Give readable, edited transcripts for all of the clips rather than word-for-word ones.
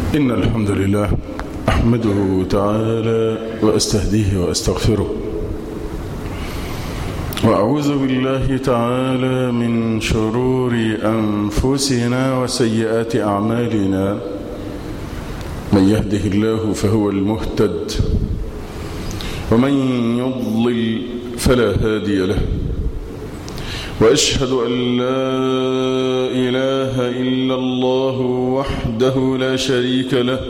إن الحمد لله أحمده تعالى وأستهديه وأستغفره، وأعوذ بالله تعالى من شرور أنفسنا وسيئات أعمالنا. من يهده الله فهو المهتد، ومن يضلل فلا هادي له. وأشهد أن لا إله إلا الله وحده لا شريك له،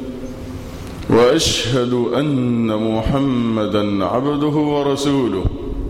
وأشهد أن محمدا عبده ورسوله.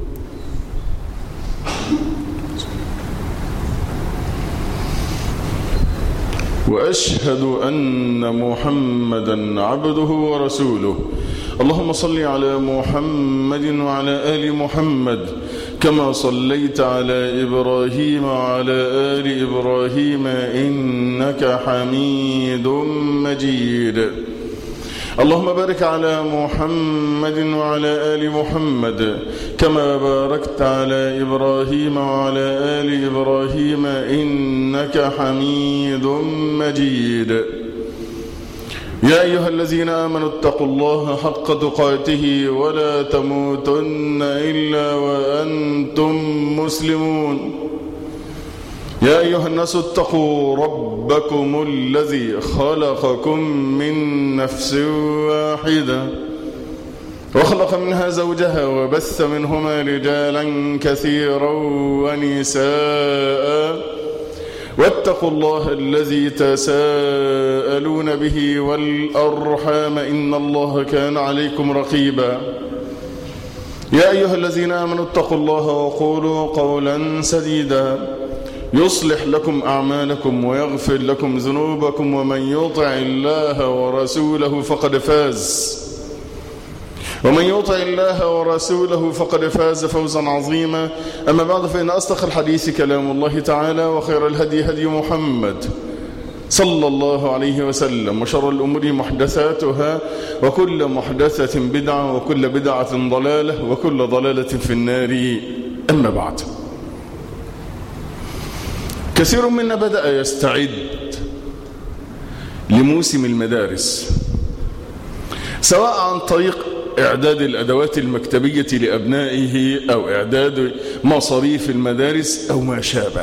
وأشهد أن محمدا عبده ورسوله. اللهم صل على محمد وعلى آل محمد كما صليت على إبراهيم وعلى آل إبراهيم إنك حميد مجيد. اللهم بارك على محمد وعلى آل محمد كما باركت على إبراهيم وعلى آل إبراهيم إنك حميد مجيد. يا أيها الذين آمنوا اتقوا الله حق تقاته ولا تموتن إلا وأنتم مسلمون. يا أيها الناس اتقوا ربكم الذي خلقكم من نفس واحدة وخلق منها زوجها وبث منهما رجالا كثيرا ونساء، واتقوا الله الذي تساءلون به والأرحام إن الله كان عليكم رقيبا. يا أيها الذين آمنوا اتقوا الله وقولوا قولا سديدا يصلح لكم أعمالكم ويغفر لكم ذنوبكم، ومن يطع الله ورسوله فقد فاز. ومن يطع الله ورسوله فقد فاز فوزا عظيما. أما بعد، فإن أصدق الحديث كلام الله تعالى، وخير الهدي هدي محمد صلى الله عليه وسلم، وشر الأمور محدثاتها، وكل محدثة بدعة، وكل بدعة ضلالة، وكل ضلالة في النار. أما بعد، كثير منا بدأ يستعد لموسم المدارس، سواء عن طريق إعداد الأدوات المكتبية لأبنائه أو إعداد مصاريف المدارس أو ما شابه.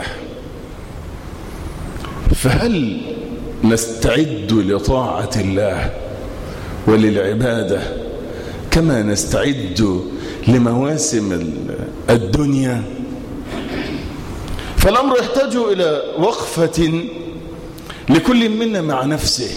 فهل نستعد لطاعة الله وللعبادة كما نستعد لمواسم الدنيا؟ فالأمر يحتاج إلى وقفة لكل منا مع نفسه.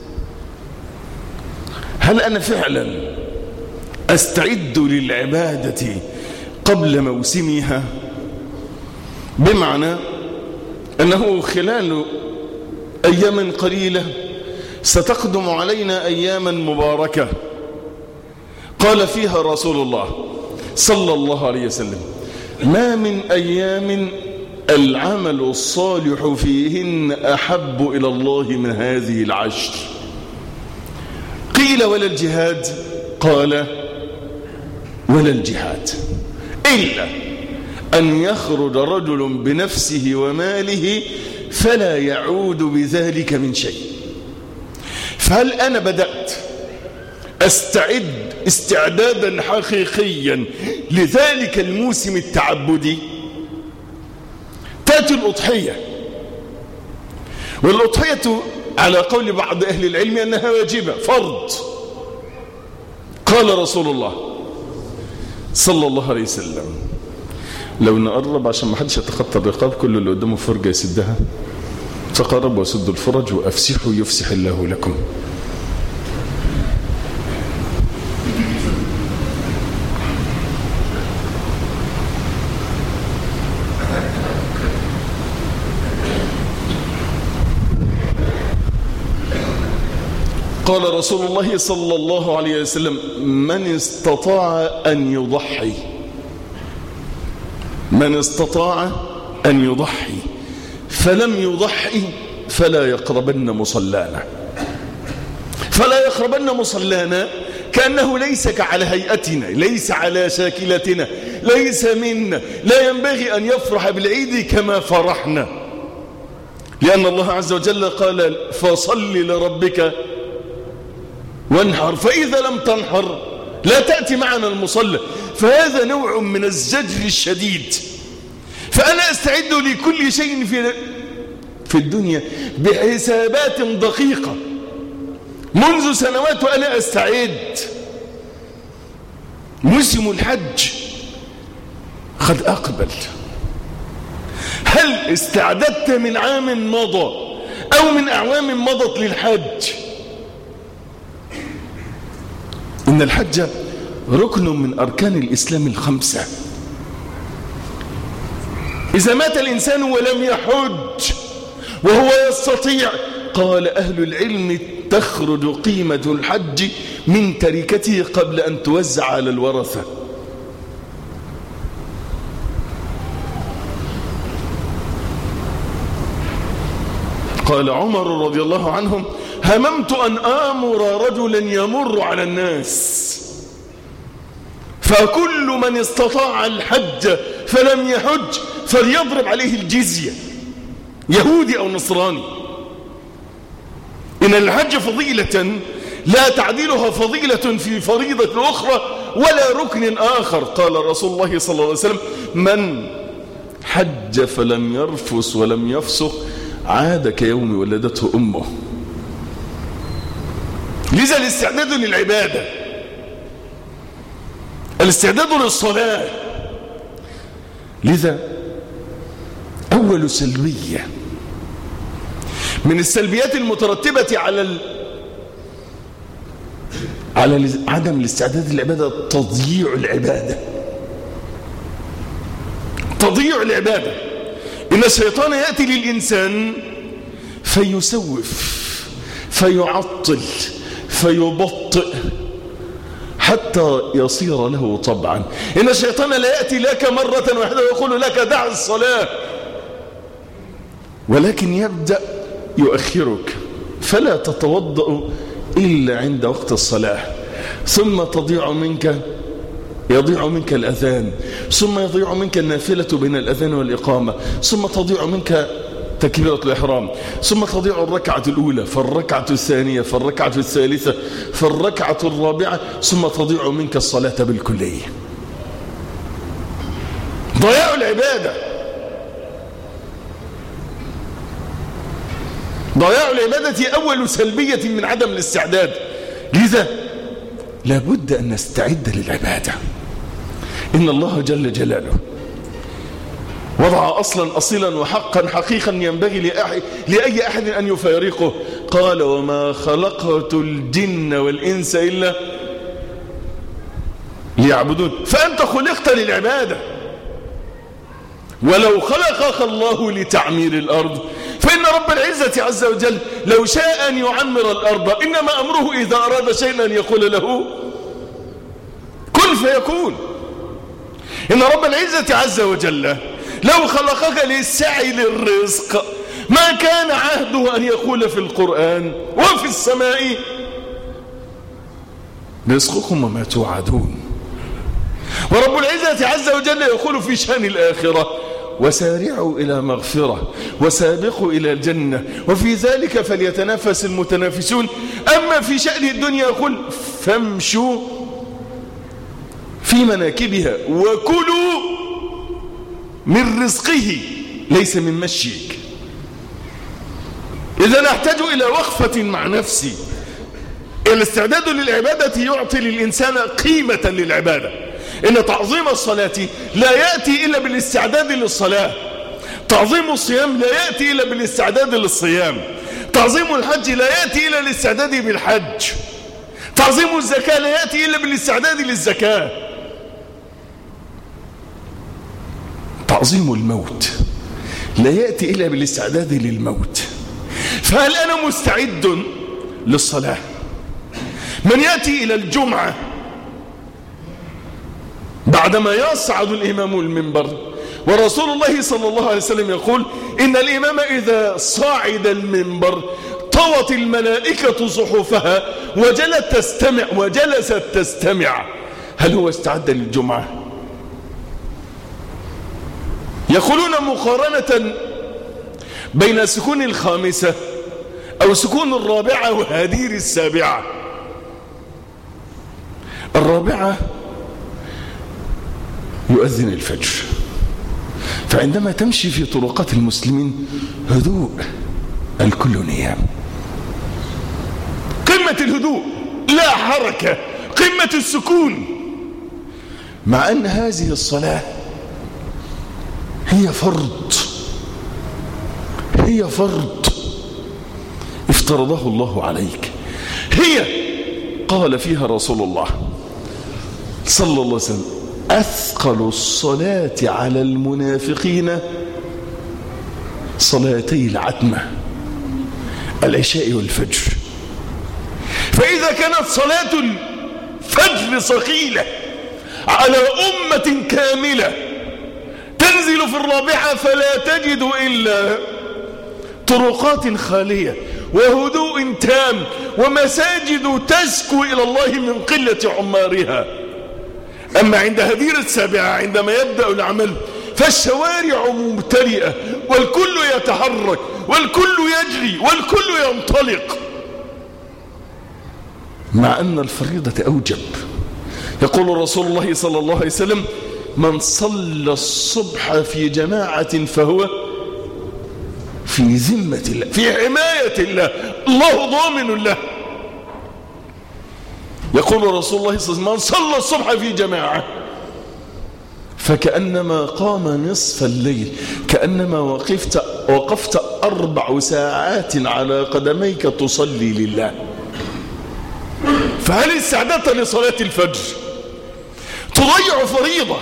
هل أنا فعلا أستعد للعبادة قبل موسمها؟ بمعنى أنه خلال أيام قليلة ستقدم علينا أياما مباركة قال فيها رسول الله صلى الله عليه وسلم: ما من أيام العمل الصالح فيهن أحب إلى الله من هذه العشر. قيل: ولا الجهاد؟ قال: ولا الجهاد، إلا أن يخرج رجل بنفسه وماله فلا يعود بذلك من شيء. فهل أنا بدأت أستعد استعدادا حقيقيا لذلك الموسم التعبدي؟ تأتي الأضحية، والأضحية على قول بعض أهل العلم أنها واجبة فرض. قال رسول الله صلى الله عليه وسلم: لو نقرب عشان ما حدش يتخطى الرقاب، كل اللي قدامه فرجة يسدها، فقرب وسدوا الفرج وأفسحوا يفسح الله لكم. قال رسول الله صلى الله عليه وسلم: من استطاع أن يضحي، من استطاع أن يضحي فلم يضحي فلا يقربن مصلانا. فلا يقربن مصلانا كأنه ليس على هيئتنا، ليس على شاكلتنا، ليس منا، لا ينبغي أن يفرح بالعيد كما فرحنا. لأن الله عز وجل قال فصل لربك وانحر، فإذا لم تنحر لا تأتي معنا المصلى. فهذا نوع من الزجر الشديد. فأنا أستعد لكل شيء في الدنيا بحسابات دقيقة منذ سنوات، وأنا أستعد. موسم الحج قد أقبل. هل استعددت من عام مضى أو من أعوام مضت للحج؟ إن الحج ركن من أركان الإسلام الخمسة. إذا مات الإنسان ولم يحج وهو يستطيع، قال أهل العلم تخرج قيمة الحج من تركته قبل أن توزع على الورثة. قال عمر رضي الله عنه هممت أن آمر رجلا يمر على الناس فكل من استطاع الحج فلم يحج فليضرب عليه الجزية، يهودي أو نصراني. إن الحج فضيلة لا تعديلها فضيلة في فريضة أخرى ولا ركن آخر. قال رسول الله صلى الله عليه وسلم من حج فلم يرفث ولم يفسق عاد كيوم ولدته أمه. لذا الاستعداد للعبادة، الاستعداد للصلاة. لذا أول سلبية من السلبيات المترتبة على عدم الاستعداد للعبادة تضييع العبادة. تضييع العبادة. إن الشيطان يأتي للإنسان فيسوف فيعطل فيبطئ حتى يصير له طبعا. إن الشيطان لا يأتي لك مرة واحدة ويقول لك دع الصلاة، ولكن يبدأ يؤخرك فلا تتوضأ إلا عند وقت الصلاة، ثم يضيع منك الأذان، ثم يضيع منك النافلة بين الأذان والإقامة، ثم تضيع منك تكبيرة الإحرام، ثم تضيع الركعة الأولى، فالركعة الثانية، فالركعة الثالثة، فالركعة الرابعة، ثم تضيع منك الصلاة بالكلية. ضياع العبادة. ضياع العبادة أول سلبية من عدم الاستعداد. لذا لابد أن نستعد للعبادة. إن الله جل جلاله وضع أصلا أصيلا وحقا حقيقا ينبغي لأي أحد أن يفارقه. قال وما خلقت الجن والإنس إلا ليعبدون. فأنت خلقت للعبادة. ولو خلقك الله لتعمير الأرض فإن رب العزة عز وجل لو شاء أن يعمر الأرض إنما أمره إذا أراد شيئا أن يقول له كن فيكون. إن رب العزة عز وجل لو خلقك للسعي للرزق ما كان عهده أن يقول في القرآن وفي السماء رزقكم وما توعدون. ورب العزة عز وجل يقول في شأن الآخرة وسارعوا إلى مغفرة وسابقوا إلى الجنة وفي ذلك فليتنافس المتنافسون. أما في شأن الدنيا يقول فامشوا في مناكبها وكلوا من رزقه ليس من مشيك. إذا نحتاج إلى وقفة مع نفسي. الاستعداد للعبادة يعطي للإنسان قيمة للعبادة. إن تعظيم الصلاة لا يأتي إلا بالاستعداد للصلاة. تعظيم الصيام لا يأتي إلا بالاستعداد للصيام. تعظيم الحج لا يأتي إلا بالاستعداد بالحج. تعظيم الزكاة لا يأتي إلا بالاستعداد للزكاة. تعظيم الموت لا يأتي إلا بالاستعداد للموت. فهل أنا مستعد للصلاة؟ من يأتي إلى الجمعة بعدما يصعد الإمام المنبر ورسول الله صلى الله عليه وسلم يقول إن الإمام إذا صعد المنبر طوت الملائكة صحفها وجلست تستمع. هل هو استعد للجمعة؟ يقولون مقارنة بين سكون الخامسة أو سكون الرابعة وهدير السابعة. الرابعة يؤذن الفجر، فعندما تمشي في طرقات المسلمين هدوء، الكل نيام، قمة الهدوء، لا حركة، قمة السكون، مع أن هذه الصلاة هي فرض افترضه الله عليك. هي قال فيها رسول الله صلى الله عليه وسلم: أثقل الصلاة على المنافقين صلاتي العتمة، العشاء والفجر. فإذا كانت صلاة الفجر ثقيلة على أمة كاملة تنزل في الرابعة، فلا تجد إلا طرقات خالية وهدوء تام ومساجد تزكو إلى الله من قلة عمارها. أما عند هدير السابعة عندما يبدأ العمل فالشوارع ممتلئة والكل يتحرك والكل يجري والكل ينطلق، مع أن الفريضة أوجب. يقول رسول الله صلى الله عليه وسلم: من صلى الصبح في جماعة فهو في ذمة الله، في حماية الله، الله ضامن له. يقول رسول الله صلى الله عليه وسلم: من صلى الصبح في جماعة فكأنما قام نصف الليل، كأنما وقفت 4 ساعات على قدميك تصلي لله. فهل استعددت لصلاة الفجر؟ تضيع فريضة.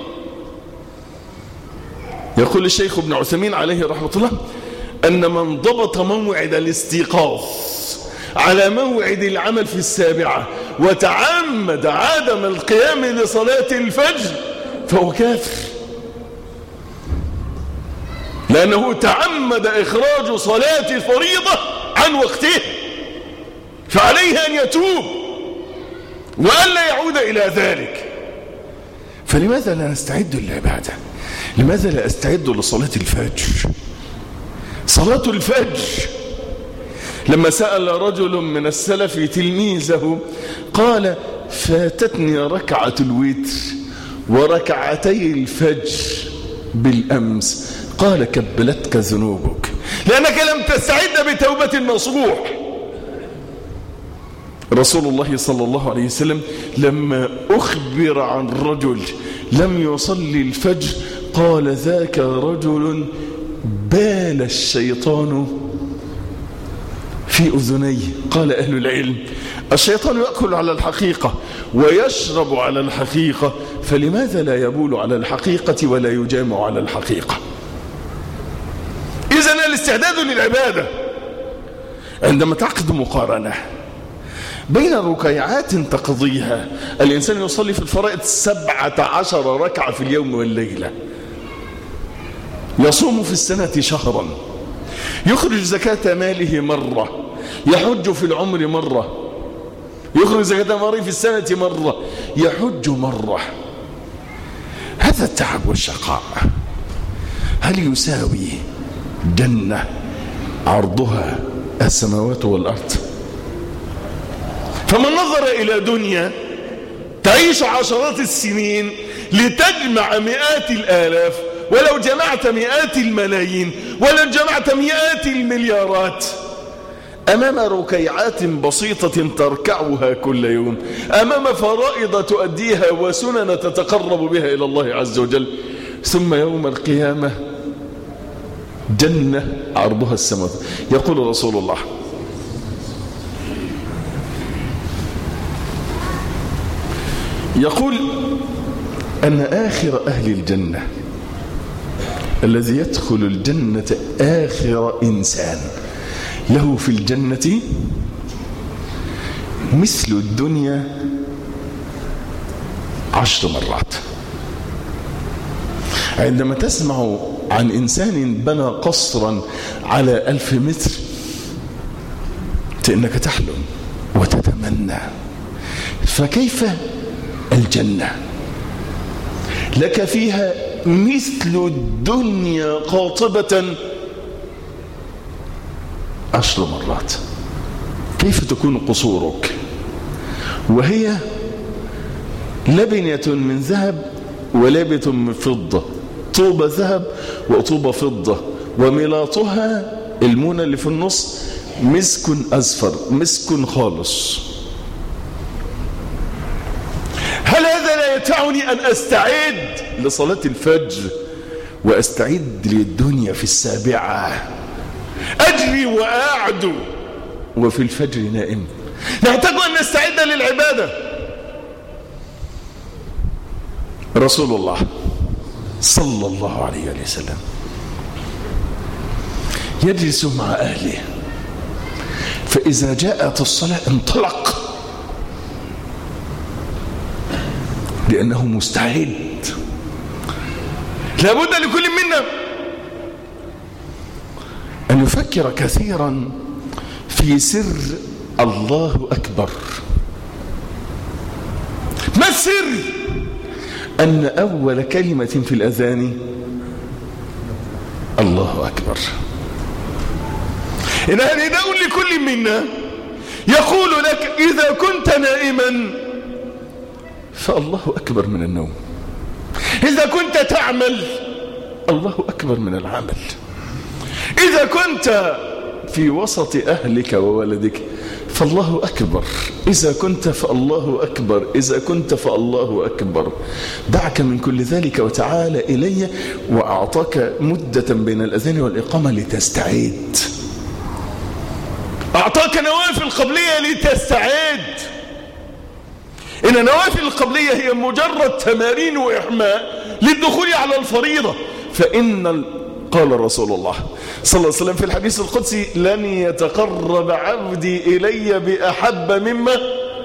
يقول الشيخ ابن عثيمين عليه رحمة الله: أن من ضبط موعد الاستيقاظ على موعد العمل في السابعة وتعمد عدم القيام لصلاة الفجر فهو كافر، لأنه تعمد إخراج صلاة الفريضة عن وقته، فعليه أن يتوب وألا يعود إلى ذلك. فلماذا لا نستعد للعبادة؟ لماذا لا أستعد لصلاة الفجر؟ صلاة الفجر، لما سأل رجل من السلف تلميذه قال: فاتتني ركعة الوتر وركعتي الفجر بالأمس، قال: كبلتك ذنوبك، لأنك لم تستعد بتوبة نصوح. رسول الله صلى الله عليه وسلم لما أخبر عن رجل لم يصلي الفجر قال: ذاك رجل بال الشيطان في أذنيه. قال أهل العلم: الشيطان يأكل على الحقيقة ويشرب على الحقيقة، فلماذا لا يبول على الحقيقة ولا يجامع على الحقيقة؟ إذن الاستعداد للعبادة عندما تعقد مقارنة بين ركيعات تقضيها. الإنسان يصلي في الفرائض 17 ركعة في اليوم والليلة، يصوم في السنة شهرا، يخرج زكاة ماله مرة، يحج في العمر مرة، يخرج زكاة ماله في السنة مرة، يحج مرة. هذا التعب والشقاء هل يساوي جنة عرضها السماوات والأرض؟ فمن نظر إلى دنيا تعيش عشرات السنين لتجمع مئات الآلاف، ولو جمعت مئات الملايين، ولو جمعت مئات المليارات أمام ركيعات بسيطة تركعها كل يوم، أمام فرائض تؤديها وسنن تتقرب بها إلى الله عز وجل، ثم يوم القيامة جنة عرضها السماوات. يقول رسول الله: يقول أن آخر أهل الجنة الذي يدخل الجنة آخر إنسان له في الجنة مثل الدنيا 10 مرات. عندما تسمع عن إنسان بنى قصرا على 1000 متر فإنك تحلم وتتمنى، فكيف الجنة لك فيها مثل الدنيا قاطبة 10 مرات. كيف تكون قصورك؟ وهي لبنة من ذهب ولبنة من فضة، طوبة ذهب وطوبة فضة، وملاطها المونة اللي في النص مسك أزفر، مسك خالص. هل هذا لا يدفعني أن أستعد لصلاة الفجر وأستعد للدنيا في 7 أجري وأعدو وفي الفجر نائم؟ نحتاج أن نستعد للعبادة. رسول الله صلى الله عليه وسلم يجلس مع أهله، فإذا جاءت الصلاة انطلق لأنه مستعد. لابد لكل منا أن يفكر كثيرا في سر الله أكبر. ما السر؟ أن أول كلمة في الأذان الله أكبر. إنها نداء لكل منا يقول لك إذا كنت نائما فالله أكبر من النوم، إذا كنت تعمل الله أكبر من العمل، إذا كنت في وسط أهلك وولدك فالله أكبر، إذا كنت فالله أكبر، إذا كنت فالله أكبر. دعك من كل ذلك وتعال إلي وأعطاك مدة بين الأذان والإقامة لتستعد. أعطاك نوافل قبلية لتستعد. إن النوافل القبلية هي مجرد تمارين وإحماء للدخول على الفريضة. فإن قال رسول الله صلى الله عليه وسلم في الحديث القدسي لن يتقرب عبدي إلي بأحب مما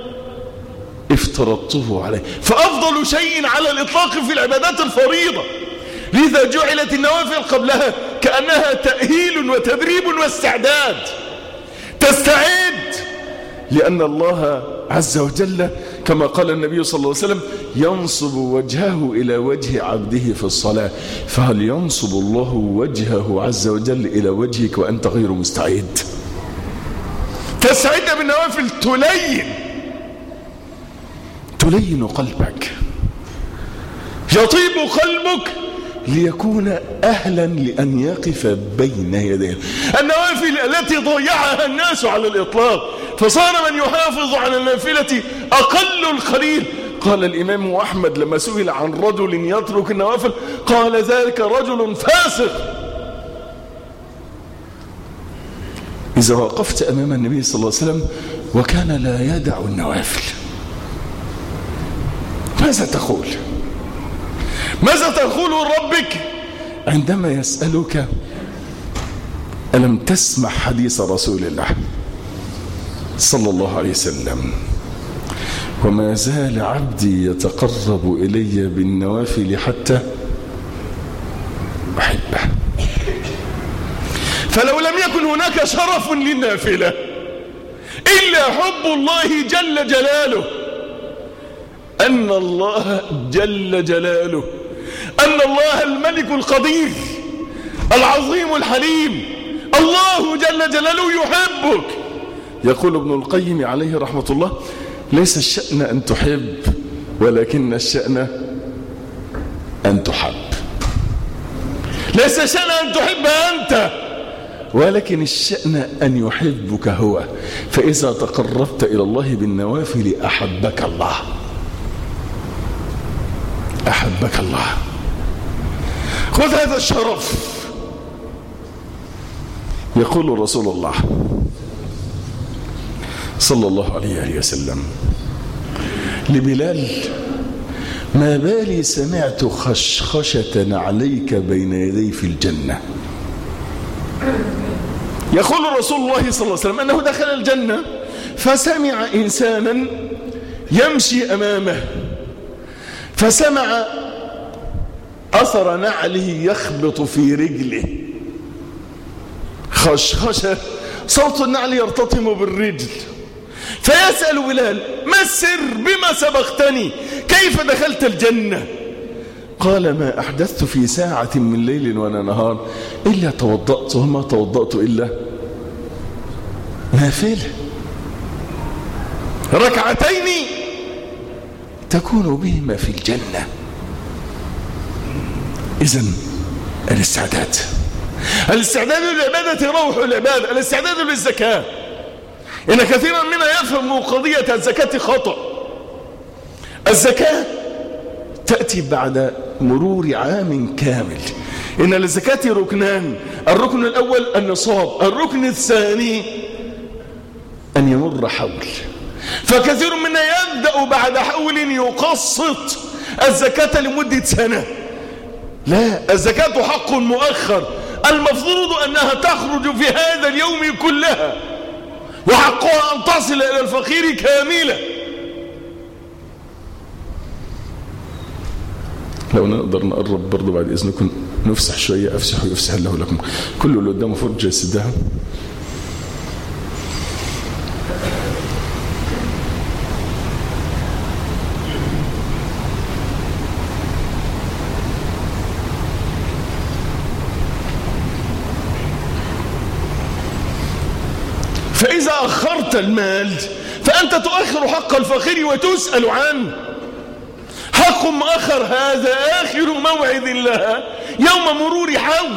افترضته عليه. فأفضل شيء على الإطلاق في العبادات الفريضة، لذا جعلت النوافل قبلها كأنها تأهيل وتدريب واستعداد. تستعد لأن الله عز وجل كما قال النبي صلى الله عليه وسلم ينصب وجهه إلى وجه عبده في الصلاة، فهل ينصب الله وجهه عز وجل إلى وجهك وأنت غير مستعد؟ تستعد بالنوافل تلين قلبك، يطيب قلبك ليكون أهلا لأن يقف بين يديه. النوافل التي ضيعها الناس على الإطلاق، فصار من يحافظ على النافلة أقل القليل. قال الإمام أحمد لما سئل عن رجل يترك النوافل قال ذلك رجل فاسق. إذا وقفت أمام النبي صلى الله عليه وسلم وكان لا يدع النوافل، ماذا تقول؟ ماذا تقول ربك عندما يسألك ألم تسمع حديث رسول الله صلى الله عليه وسلم وما زال عبدي يتقرب إلي بالنوافل حتى أحبه؟ فلو لم يكن هناك شرف للنافلة إلا حب الله جل جلاله، أن الله جل جلاله، أن الله الملك القدير العظيم الحليم، الله جل جلاله يحبك. يقول ابن القيم عليه رحمة الله ليس الشأن أن تحب ولكن الشأن أن تحب. ليس الشأن أن تحب أنت ولكن الشأن أن يحبك هو. فإذا تقربت إلى الله بالنوافل أحبك الله، أحبك الله. خذ هذا الشرف. يقول رسول الله صلى الله عليه وسلم لبلال ما بالي سمعت خشخشة عليك بين يدي في الجنة. يقول رسول الله صلى الله عليه وسلم أنه دخل الجنة فسمع إنسانا يمشي أمامه، فسمع أثر نعله يخبط في رجله، خشخشة، صوت النعل يرتطم بالرجل. فيسأل بلال ما السر؟ بما سبقتني؟ كيف دخلت الجنة؟ قال ما أحدثت في ساعة من ليل ولا نهار إلا توضأت، وما توضأت إلا نافلة ركعتين تكون بهما في الجنة. إذن الاستعداد للعبادة روح العبادة. الاستعداد للزكاة، إن كثيرا منا يفهم قضية الزكاة خطأ. الزكاة تأتي بعد مرور عام كامل. إن للزكاة ركنان، الركن الأول النصاب، الركن الثاني أن يمر حول. فكثير منا يبدأ بعد حول يقسط الزكاة لمدة سنة. لا، الزكاة حق مؤخر، المفروض أنها تخرج في هذا اليوم كلها، وحقها أن تصل إلى الفقير كاملة. لو نقدر نقرب برضو بعد إذنكم نفسح شوية، أفسح ويفسح الله لكم. كل اللي قدامه فرجة يسدها. فإذا أخرت المال فأنت تؤخر حق الفقير وتسأل عنه. حق مؤخر، هذا آخر موعد الله يوم مرور حول.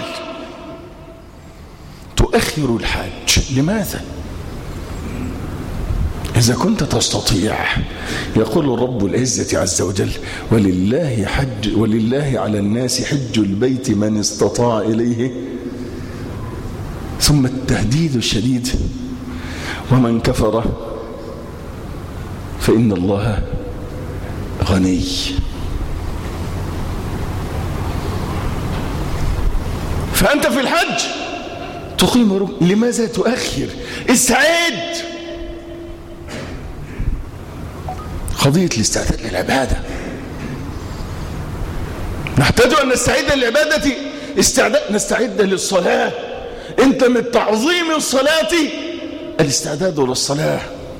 تؤخر الحج لماذا؟ إذا كنت تستطيع، يقول رب العزة عز وجل: ولله على الناس حج البيت من استطاع إليه، ثم التهديد الشديد: ومن كفر فإن الله غني. فأنت في الحج تقيم ركن. لماذا تؤخر؟ استعد. قضية الاستعداد للعبادة، نحتاج أن نستعد للعبادة نستعد للصلاة. أنت من تعظيم الصلاة الاستعداد للصلاة.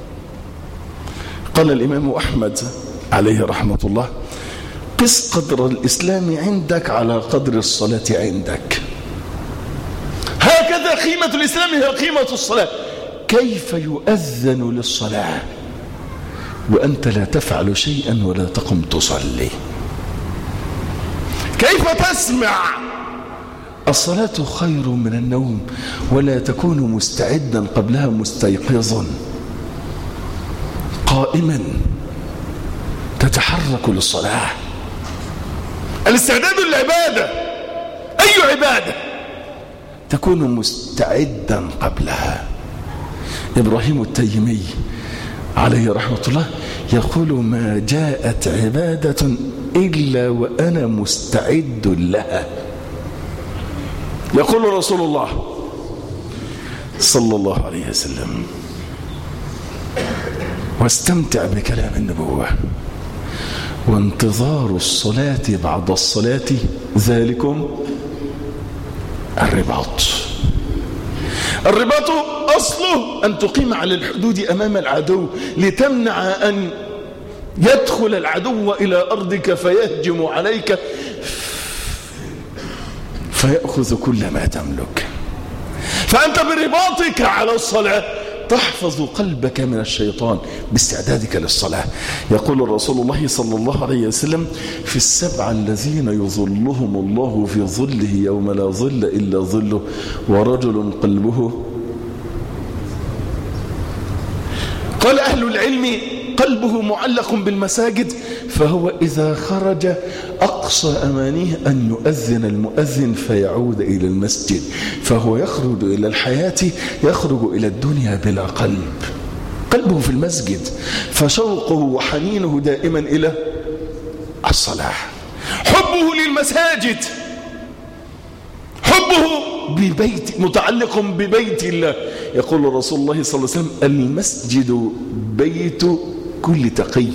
قال الإمام أحمد عليه رحمة الله: قس قدر الإسلام عندك على قدر الصلاة عندك. هكذا قيمة الإسلام هي قيمة الصلاة. كيف يؤذن للصلاة وأنت لا تفعل شيئا ولا تقم تصلي؟ كيف تسمع؟ الصلاة خير من النوم، ولا تكون مستعدا قبلها مستيقظا قائما تتحرك للصلاة. الاستعداد للعبادة، أي عبادة تكون مستعدا قبلها. إبراهيم التيمي عليه رحمة الله يقول: ما جاءت عبادة إلا وأنا مستعد لها. يقول رسول الله صلى الله عليه وسلم: واستمتع بكلام النبوة، وانتظار الصلاة بعد الصلاة ذلكم الرباط. الرباط أصله أن تقيم على الحدود أمام العدو لتمنع أن يدخل العدو إلى أرضك فيهجم عليك فيأخذ كل ما تملك. فأنت برباطك على الصلاة تحفظ قلبك من الشيطان باستعدادك للصلاة. يقول رسول الله صلى الله عليه وسلم: في السبع الذين يظلهم الله في ظله يوم لا ظل إلا ظله، ورجل قلبه، قال أهل العلم: قلبه معلق بالمساجد، فهو إذا خرج أقصى أمانيه أن يؤذن المؤذن فيعود إلى المسجد، فهو يخرج إلى الحياة، يخرج إلى الدنيا بلا قلب. قلبه في المسجد، فشوقه وحنينه دائما إلى الصلاة. حبه للمساجد، حبه ببيت متعلق ببيت الله. يقول رسول الله صلى الله عليه وسلم: المسجد بيت كل تقي.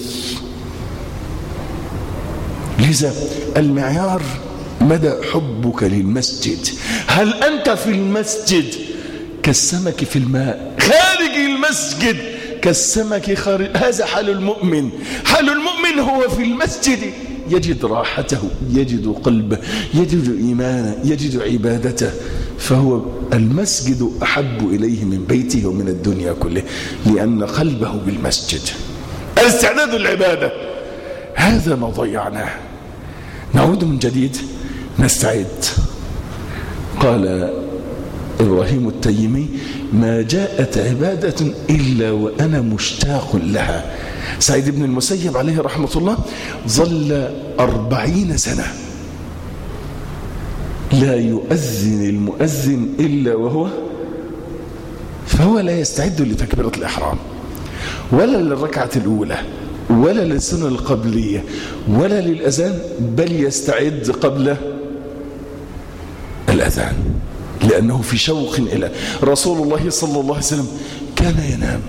لذا المعيار مدى حبك للمسجد. هل أنت في المسجد كالسمك في الماء، خارج المسجد كالسمك خارج؟ هذا حال المؤمن. حال المؤمن هو في المسجد يجد راحته، يجد قلبه، يجد إيمانه، يجد عبادته، فهو المسجد أحب إليه من بيته ومن الدنيا كله، لأن قلبه بالمسجد. الاستعداد للعبادة هذا ما ضيعناه. نعود من جديد نستعد. قال إبراهيم التيمي: ما جاءت عبادة إلا وأنا مشتاق لها. سعيد بن المسيب عليه رحمة الله ظل 40 سنة لا يؤذن المؤذن إلا فهو لا يستعد لتكبيرة الإحرام ولا للركعة الأولى ولا للسنة القبلية ولا للأذان، بل يستعد قبل الأذان، لأنه في شوق إلى رسول الله صلى الله عليه وسلم. كان ينام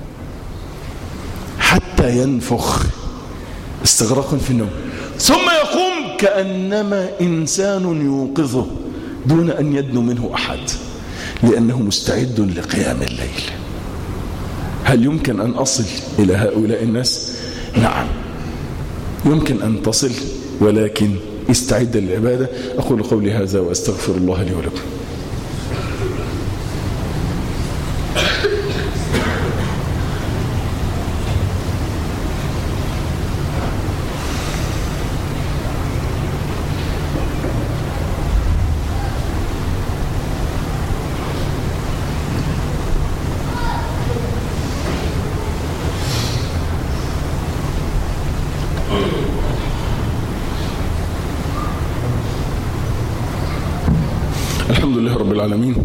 حتى ينفخ استغراقا في النوم، ثم يقوم كأنما إنسان يوقظه دون أن يدنو منه أحد، لأنه مستعد لقيام الليل. هل يمكن أن أصل إلى هؤلاء الناس؟ نعم يمكن أن تصل، ولكن استعد للعبادة. أقول قولي هذا وأستغفر الله لي ولكم. الحمد لله رب العالمين،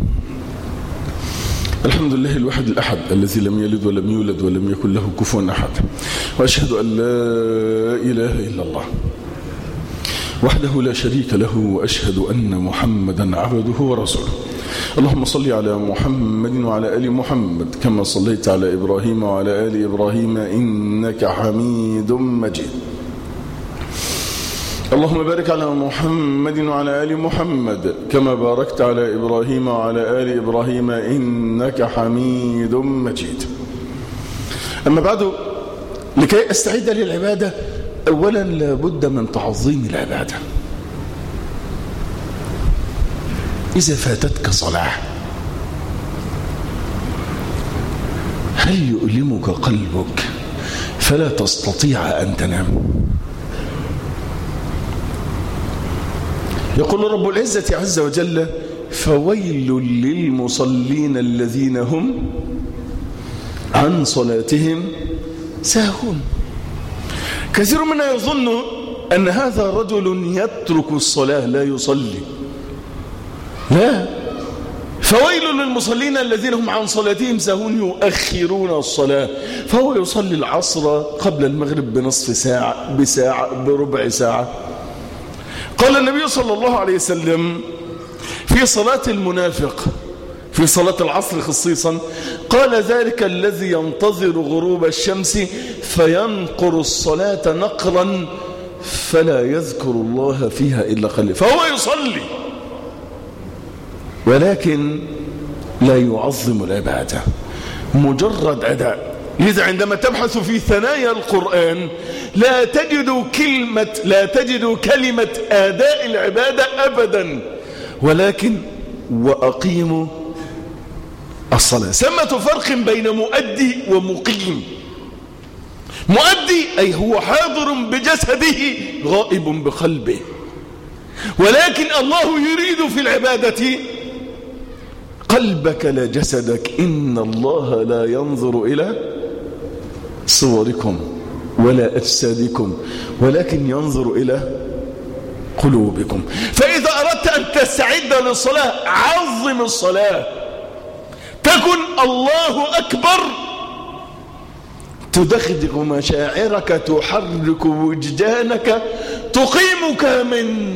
الحمد لله الواحد الأحد الذي لم يلد ولم يولد ولم يكن له كفوا أحد، وأشهد أن لا إله إلا الله وحده لا شريك له، وأشهد أن محمدا عبده ورسوله. اللهم صل على محمد وعلى آل محمد كما صليت على إبراهيم وعلى آل إبراهيم إنك حميد مجيد. اللهم بارك على محمد وعلى آل محمد كما باركت على إبراهيم وعلى آل إبراهيم إنك حميد مجيد. أما بعد، لكي أستعد للعبادة أولا لابد من تعظيم العبادة. إذا فاتتك صلاة هل يؤلمك قلبك فلا تستطيع أن تنام؟ يقول رب العزة عز وجل: فويل للمصلين الذين هم عن صلاتهم ساهون. كثير منا يظن أن هذا رجل يترك الصلاة لا يصلي. لا، فويل للمصلين الذين هم عن صلاتهم ساهون يؤخرون الصلاة، فهو يصلي العصر قبل المغرب بنصف ساعة، بساعة، بربع ساعة. قال النبي صلى الله عليه وسلم في صلاة المنافق في صلاة العصر خصيصا، قال: ذلك الذي ينتظر غروب الشمس فينقر الصلاة نقرا فلا يذكر الله فيها إلا قليلا. فهو يصلي ولكن لا يعظم العبادة، مجرد أداء. لذا عندما تبحث في ثنايا القرآن لا تجد كلمة أداء العبادة أبدا، ولكن وأقيموا الصلاة. ثمة فرق بين مؤدي ومقيم. مؤدي أي هو حاضر بجسده غائب بقلبه، ولكن الله يريد في العبادة قلبك لا جسدك. إن الله لا ينظر إلى صوركم ولا أجسادكم ولكن ينظر إلى قلوبكم. فإذا أردت أن تستعد للصلاة عظم الصلاة، تكن الله أكبر، تدغدغ مشاعرك، تحرك وجدانك، تقيمك من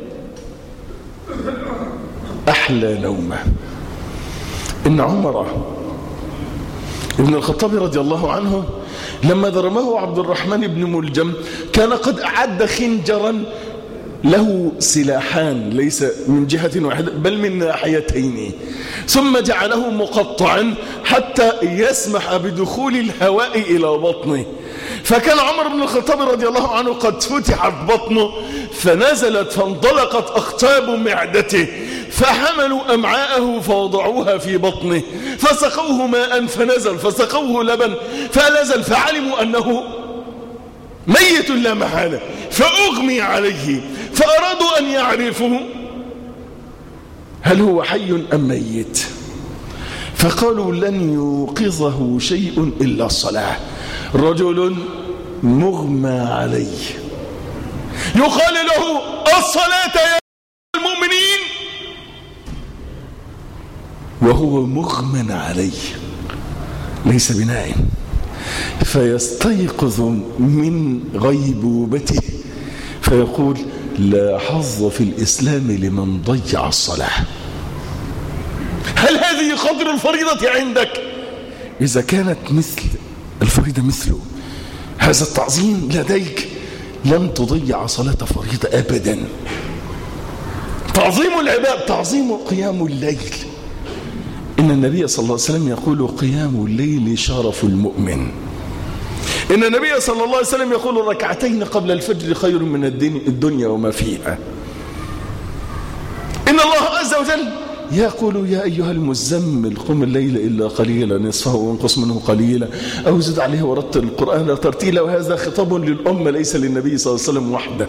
أحلى نومة. إن عمر ابن الخطاب رضي الله عنه لما ضربه عبد الرحمن بن ملجم كان قد أعد خنجرا له سلاحان، ليس من جهة واحدة بل من ناحيتين، ثم جعله مقطعا حتى يسمح بدخول الهواء إلى بطنه. فكان عمر بن الخطاب رضي الله عنه قد فتحت بطنه فنزلت فانطلقت أقطاب معدته، فحملوا أمعاءه فوضعوها في بطنه، فسقوه ماء فنزل، فسقوه لبن فنزل، فعلموا أنه ميت لا محالة، فأغمي عليه، فأرادوا أن يعرفوا هل هو حي أم ميت، فقالوا لن يوقظه شيء إلا الصلاة. رجل مغمى عليه يقال له الصلاة يا المؤمنين وهو مغمى عليه ليس بنائم، فيستيقظ من غيبوبته فيقول لا حظ في الإسلام لمن ضيع الصلاة. هل هذه قدر الفريضة عندك؟ إذا كانت مثل الفريضة مثله هذا التعظيم لديك لن تضيع صلاة فريضة أبدا. تعظيم العباد، تعظيم قيام الليل. إن النبي صلى الله عليه وسلم يقول قيام الليل شرف المؤمن. إن النبي صلى الله عليه وسلم يقول ركعتين قبل الفجر خير من الدنيا وما فيها. إن الله عز وجل يقول يا أيها المزمل قم الليل إلا قليلا نصفه وانقص منه قليلا أو زد عليه ورتل القرآن ترتيلا. وهذا خطاب للأمة ليس للنبي صلى الله عليه وسلم وحده.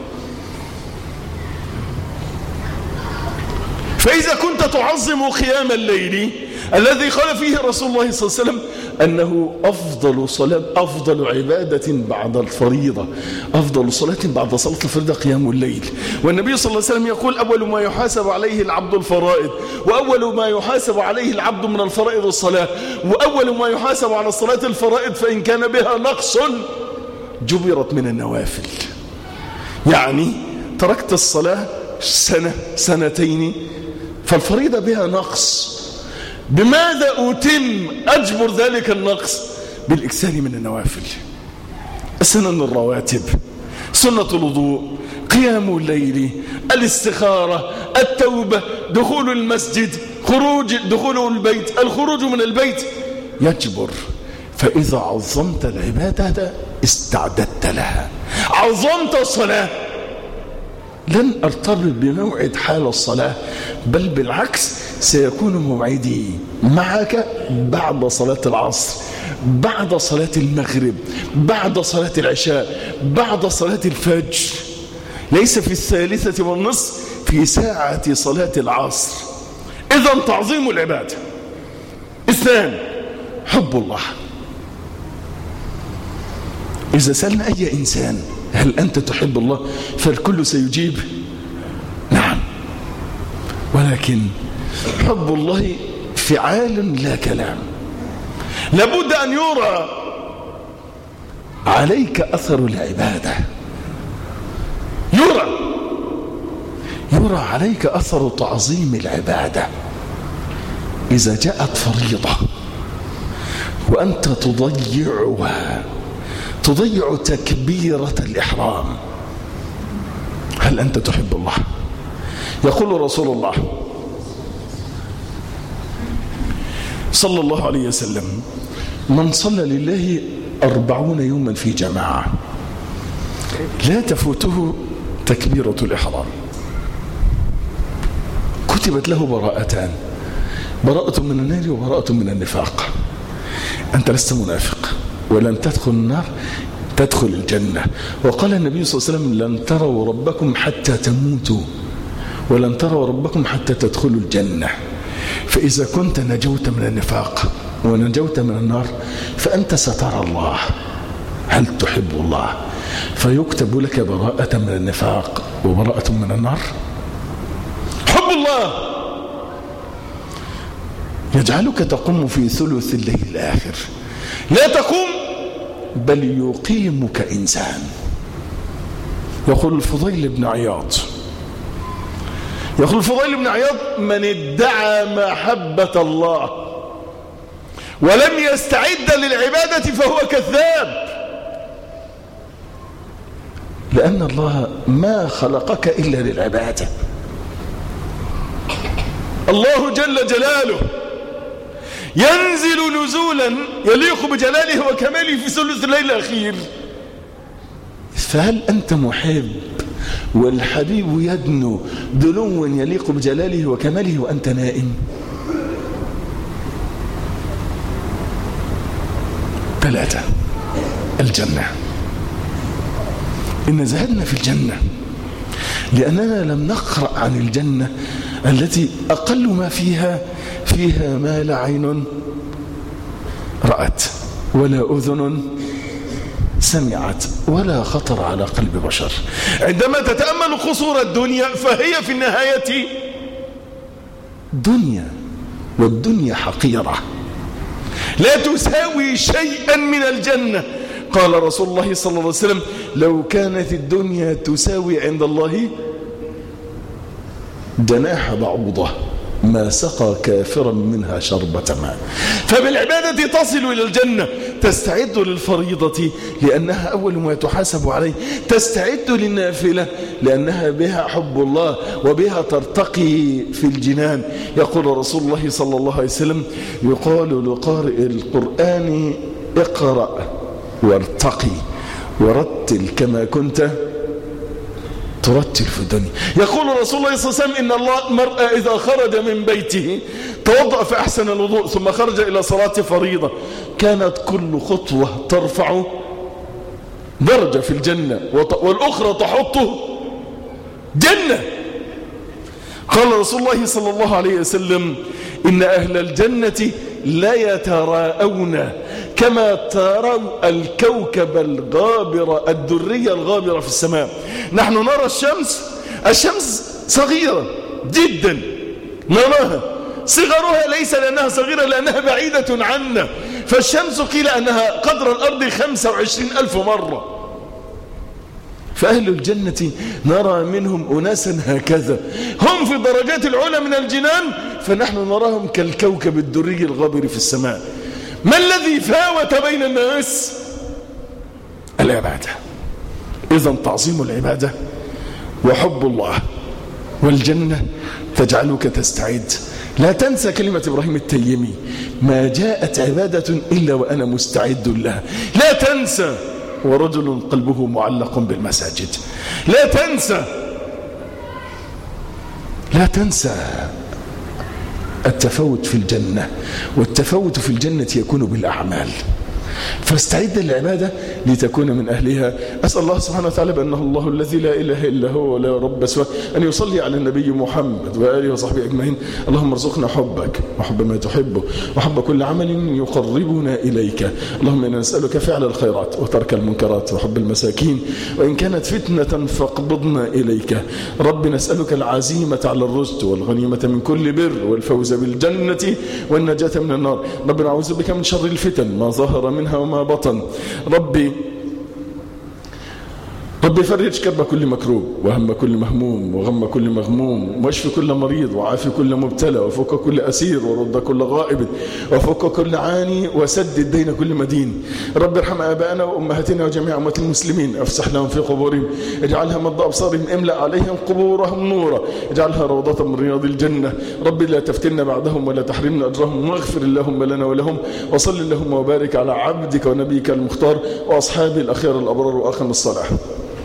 فإذا كنت تعظم قيام الليل الذي قال فيه رسول الله صلى الله عليه وسلم أنه أفضل صلاة، أفضل عبادة بعد الفريضة، أفضل صلاة بعد صلاة الفريضة قيام الليل. والنبي صلى الله عليه وسلم يقول أول ما يحاسب عليه العبد الفرائض، وأول ما يحاسب عليه العبد من الفرائض الصلاة، وأول ما يحاسب على الصلاة الفرائض فإن كان بها نقص جبرت من النوافل. يعني تركت الصلاة سنة سنتين فالفريضة بها نقص، بماذا أتم أجبر ذلك النقص؟ بالإكثار من النوافل، السنن الرواتب، سنة الوضوء، قيام الليل، الاستخارة، التوبة، دخول المسجد، دخول البيت، الخروج من البيت يجبر. فإذا عظمت العبادة استعددت لها. عظمت الصلاة لن أرتبط بموعد حال الصلاة، بل بالعكس سيكون موعدي معك بعد صلاة العصر، بعد صلاة المغرب، بعد صلاة العشاء، بعد صلاة الفجر، ليس في الثالثة والنصف، في ساعة صلاة العصر. إذن تعظيم العبادة. اثنان حب الله. إذا سألنا أي إنسان هل أنت تحب الله فالكل سيجيب نعم، ولكن حب الله فعال لا كلام. لابد أن يرى عليك أثر العبادة، يرى عليك أثر تعظيم العبادة. إذا جاءت فريضة وأنت تضيع تكبيرة الإحرام، هل أنت تحب الله؟ يقول رسول الله صلى الله عليه وسلم من صلى لله 40 يوما في جماعة لا تفوته تكبيرة الإحرام كتبت له براءتان، براءة من النار وبراءة من النفاق. أنت لست منافق ولن تدخل النار، تدخل الجنة. وقال النبي صلى الله عليه وسلم لن تروا ربكم حتى تموتوا ولن تروا ربكم حتى تدخلوا الجنة. فإذا كنت نجوت من النفاق ونجوت من النار فأنت سترى الله. هل تحب الله؟ فيكتب لك براءة من النفاق وبراءة من النار. حب الله يجعلك تقوم في ثلث الليل الآخر، لا تقوم بل يقيمك إنسان. يقول الفضيل بن عياض من ادعى محبة الله ولم يستعد للعبادة فهو كذاب، لأن الله ما خلقك إلا للعبادة. الله جل جلاله ينزل نزولا يليق بجلاله وكماله في ثلث الليل الأخير فهل أنت محب والحبيب يدنو دنوا يليق بجلاله وكماله وأنت نائم؟ 3. الجنة. إن زهدنا في الجنة لأننا لم نقرأ عن الجنة التي أقل ما فيها ما لا عين رأت ولا أذن سمعت ولا خطر على قلب بشر. عندما تتأمل قصور الدنيا فهي في النهاية دنيا، والدنيا حقيرة لا تساوي شيئا من الجنة. قال رسول الله صلى الله عليه وسلم: لو كانت الدنيا تساوي عند الله جناح بعوضة ما سقى كافرا منها شربة ماء. فبالعبادة تصل إلى الجنة. تستعد للفريضة لأنها أول ما تحاسب عليه، تستعد للنافلة لأنها بها حب الله وبها ترتقي في الجنان. يقول رسول الله صلى الله عليه وسلم: يقال لقارئ القرآن اقرأ وارتقي ورتل كما كنت ترتل في الدنيا. يقول رسول الله صلى الله عليه وسلم: إن الله المرء إذا خرج من بيته توضأ فأحسن الوضوء ثم خرج إلى صلاة فريضة كانت كل خطوة ترفع درجة في الجنة والأخرى تحطه جنة. قال رسول الله صلى الله عليه وسلم: إن أهل الجنة لا يتراءون كما تروا الكوكب الغابر الدرية الغابرة في السماء. نحن نرى الشمس صغيرة جدا، نراها صغرها ليس لأنها صغيرة، لأنها بعيدة عنا. فالشمس قيل أنها قدر الأرض 25,000 مرة. فأهل الجنة نرى منهم أناسا هكذا، هم في الدرجات العلى من الجنان، فنحن نراهم كالكوكب الدري الغابر في السماء. ما الذي فاوت بين الناس؟ العبادة. إذن تعظيم العبادة وحب الله والجنة تجعلك تستعد. لا تنسى كلمة إبراهيم التيمي: ما جاءت عبادة إلا وأنا مستعد لها. لا تنسى ورجل قلبه معلق بالمساجد. لا تنسى التفوت في الجنة، والتفوت في الجنة يكون بالأعمال. فاستعد للعبادة لتكون من أهلها. أسأل الله سبحانه وتعالى بأنه الله الذي لا إله إلا هو ولا رب سواه أن يصلي على النبي محمد وآله وصحبه أجمعين. اللهم ارزقنا حبك وحب ما تحبه وحب كل عمل يقربنا إليك. اللهم إنا نسألك فعل الخيرات وترك المنكرات وحب المساكين، وإن كانت فتنة فاقبضنا إليك. رب نسألك العزيمة على الرشد والغنيمة من كل بر والفوز بالجنة والنجاة من النار. رب نعوذ بك من شر الفتن ما ظهر منها وما بطن. ربي فرج كرب كل مكروب وهم كل مهموم وغم كل مغموم، واشف كل مريض وعافي كل مبتلى وفك كل أسير ورد كل غائب وفك كل عاني وسدد دين كل مدين. رب ارحم آبائنا وأمهاتنا وجميع أمة المسلمين، افسح لهم في قبورهم، اجعلها مضى أبصارهم، املأ عليهم قبورهم نورا، اجعلها روضة من رياض الجنة. رب لا تفتنا بعدهم ولا تحرمنا أجرهم، واغفر اللهم لنا ولهم، وصل اللهم وبارك على عبدك ونبيك المختار وأصحاب الأخيار الأبرار وأخم الصلاح.